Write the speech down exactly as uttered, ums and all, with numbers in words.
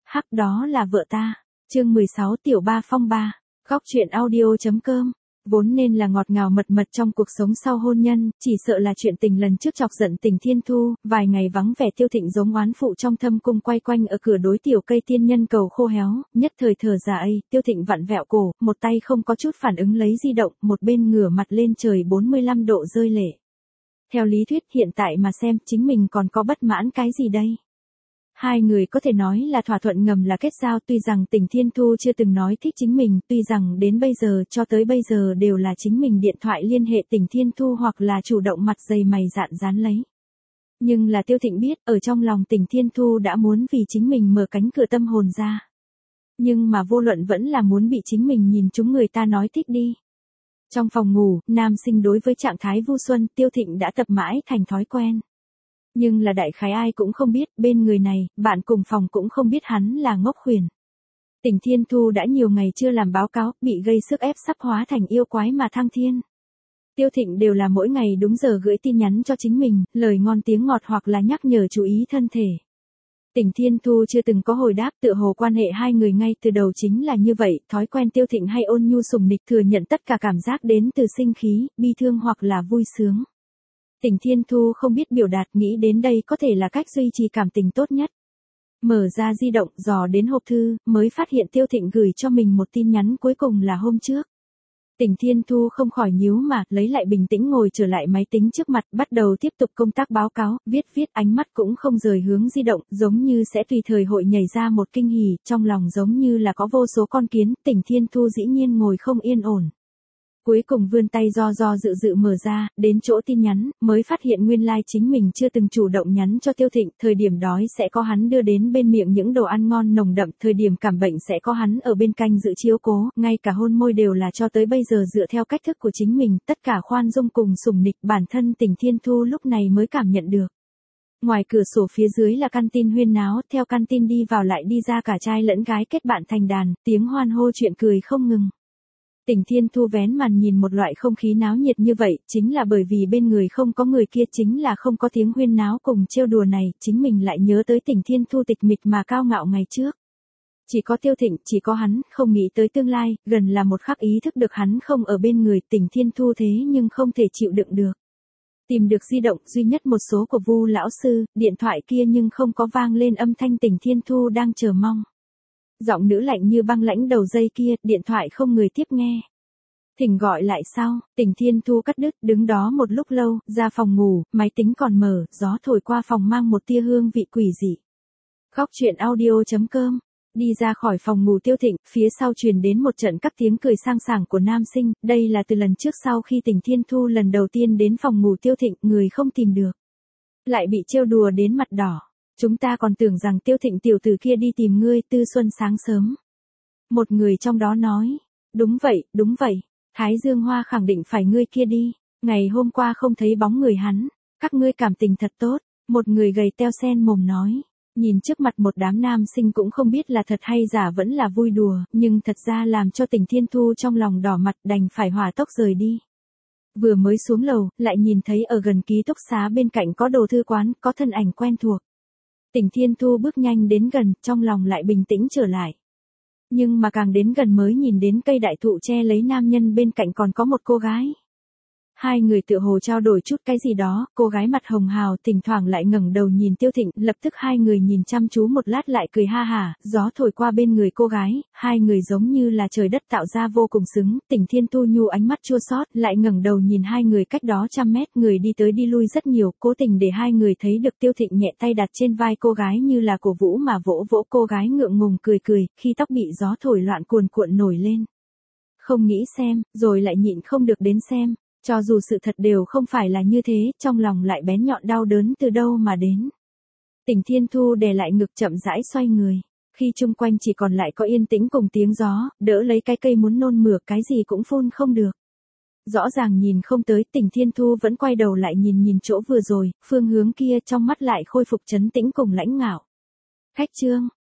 Hắc đó là vợ ta. Chương mười sáu Tiểu Ba Phong Ba. Góc truyện audio.com. Vốn nên là ngọt ngào mật mật trong cuộc sống sau hôn nhân, chỉ sợ là chuyện tình lần trước chọc giận Tình Thiên Thu, vài ngày vắng vẻ Tiêu Thịnh giống oán phụ trong thâm cung quay quanh ở cửa đối tiểu cây tiên nhân cầu khô héo, nhất thời thở dài, Tiêu Thịnh vặn vẹo cổ, một tay không có chút phản ứng lấy di động, một bên ngửa mặt lên trời bốn mươi lăm độ rơi lệ. Theo lý thuyết hiện tại mà xem, chính mình còn có bất mãn cái gì đây? Hai người có thể nói là thỏa thuận ngầm là kết giao, tuy rằng Tình Thiên Thu chưa từng nói thích chính mình, tuy rằng đến bây giờ cho tới bây giờ đều là chính mình điện thoại liên hệ Tình Thiên Thu hoặc là chủ động mặt dày mày dạn dán lấy. Nhưng là Tiêu Thịnh biết, ở trong lòng Tình Thiên Thu đã muốn vì chính mình mở cánh cửa tâm hồn ra. Nhưng mà vô luận vẫn là muốn bị chính mình nhìn chúng người ta nói thích đi. Trong phòng ngủ, nam sinh đối với trạng thái vu xuân, Tiêu Thịnh đã tập mãi thành thói quen. Nhưng là đại khái ai cũng không biết, bên người này, bạn cùng phòng cũng không biết hắn là ngốc khuyển. Tình Thiên Thu đã nhiều ngày chưa làm báo cáo, bị gây sức ép sắp hóa thành yêu quái mà thăng thiên. Tiêu Thịnh đều là mỗi ngày đúng giờ gửi tin nhắn cho chính mình, lời ngon tiếng ngọt hoặc là nhắc nhở chú ý thân thể. Tình Thiên Thu chưa từng có hồi đáp, tựa hồ quan hệ hai người ngay từ đầu chính là như vậy, thói quen Tiêu Thịnh hay ôn nhu sủng nịch thừa nhận tất cả cảm giác đến từ sinh khí, bi thương hoặc là vui sướng. Tình Thiên Thu không biết biểu đạt, nghĩ đến đây có thể là cách duy trì cảm tình tốt nhất. Mở ra di động, dò đến hộp thư, mới phát hiện Tiêu Thịnh gửi cho mình một tin nhắn cuối cùng là hôm trước. Tình Thiên Thu không khỏi nhíu mà, lấy lại bình tĩnh ngồi trở lại máy tính trước mặt, bắt đầu tiếp tục công tác báo cáo, viết viết ánh mắt cũng không rời hướng di động, giống như sẽ tùy thời hội nhảy ra một kinh hỉ, trong lòng giống như là có vô số con kiến, Tình Thiên Thu dĩ nhiên ngồi không yên ổn. Cuối cùng vươn tay do do dự dự mở ra, đến chỗ tin nhắn, mới phát hiện nguyên lai like chính mình chưa từng chủ động nhắn cho Tiêu Thịnh, thời điểm đói sẽ có hắn đưa đến bên miệng những đồ ăn ngon nồng đậm, thời điểm cảm bệnh sẽ có hắn ở bên cạnh giữ chiếu cố, ngay cả hôn môi đều là cho tới bây giờ dựa theo cách thức của chính mình, tất cả khoan dung cùng sủng nịch, bản thân Tình Thiên Thu lúc này mới cảm nhận được. Ngoài cửa sổ phía dưới là căn tin huyên náo, theo căn tin đi vào lại đi ra cả trai lẫn gái kết bạn thành đàn, tiếng hoan hô chuyện cười không ngừng. Tình Thiên Thu vén màn nhìn một loại không khí náo nhiệt như vậy, chính là bởi vì bên người không có người kia, chính là không có tiếng huyên náo cùng trêu đùa này, chính mình lại nhớ tới Tình Thiên Thu tịch mịch mà cao ngạo ngày trước. Chỉ có Tiêu Thịnh, chỉ có hắn, không nghĩ tới tương lai, gần là một khắc ý thức được hắn không ở bên người, Tình Thiên Thu thế nhưng không thể chịu đựng được. Tìm được di động duy nhất một số của Vu lão sư, điện thoại kia nhưng không có vang lên âm thanh Tình Thiên Thu đang chờ mong. Giọng nữ lạnh như băng lãnh đầu dây kia, điện thoại không người tiếp nghe. Thỉnh gọi lại sau, Tình Thiên Thu cắt đứt, đứng đó một lúc lâu, ra phòng ngủ, máy tính còn mở, gió thổi qua phòng mang một tia hương vị quỷ dị. Góc truyện audio.com. Đi ra khỏi phòng ngủ Tiêu Thịnh, phía sau truyền đến một trận các tiếng cười sang sảng của nam sinh, đây là từ lần trước sau khi Tình Thiên Thu lần đầu tiên đến phòng ngủ Tiêu Thịnh, người không tìm được. Lại bị trêu đùa đến mặt đỏ. Chúng ta còn tưởng rằng Tiêu Thịnh tiểu tử kia đi tìm ngươi, tư xuân sáng sớm. Một người trong đó nói, đúng vậy, đúng vậy, Thái Dương Hoa khẳng định phải ngươi kia đi, ngày hôm qua không thấy bóng người hắn, các ngươi cảm tình thật tốt, một người gầy teo sen mồm nói. Nhìn trước mặt một đám nam sinh cũng không biết là thật hay giả vẫn là vui đùa, nhưng thật ra làm cho Tình Thiên Thu trong lòng đỏ mặt đành phải hỏa tốc rời đi. Vừa mới xuống lầu, lại nhìn thấy ở gần ký túc xá bên cạnh có đồ thư quán, có thân ảnh quen thuộc. Tình Thiên Thu bước nhanh đến gần, trong lòng lại bình tĩnh trở lại. Nhưng mà càng đến gần mới nhìn đến cây đại thụ che lấy nam nhân bên cạnh còn có một cô gái. Hai người tựa hồ trao đổi chút cái gì đó, cô gái mặt hồng hào thỉnh thoảng lại ngẩng đầu nhìn Tiêu Thịnh, lập tức hai người nhìn chăm chú một lát lại cười ha hả, gió thổi qua bên người cô gái, hai người giống như là trời đất tạo ra vô cùng xứng, Tình Thiên Thu nhu ánh mắt chua xót, lại ngẩng đầu nhìn hai người cách đó trăm mét, người đi tới đi lui rất nhiều, cố tình để hai người thấy được Tiêu Thịnh nhẹ tay đặt trên vai cô gái như là cổ vũ mà vỗ vỗ cô gái ngượng ngùng cười cười, khi tóc bị gió thổi loạn cuồn cuộn nổi lên. Không nghĩ xem, rồi lại nhịn không được đến xem. Cho dù sự thật đều không phải là như thế, trong lòng lại bén nhọn đau đớn từ đâu mà đến. Tình Thiên Thu đè lại ngực chậm rãi xoay người. Khi chung quanh chỉ còn lại có yên tĩnh cùng tiếng gió, đỡ lấy cái cây muốn nôn mửa cái gì cũng phun không được. Rõ ràng nhìn không tới, Tình Thiên Thu vẫn quay đầu lại nhìn nhìn chỗ vừa rồi, phương hướng kia trong mắt lại khôi phục trấn tĩnh cùng lãnh ngạo. Khách trương,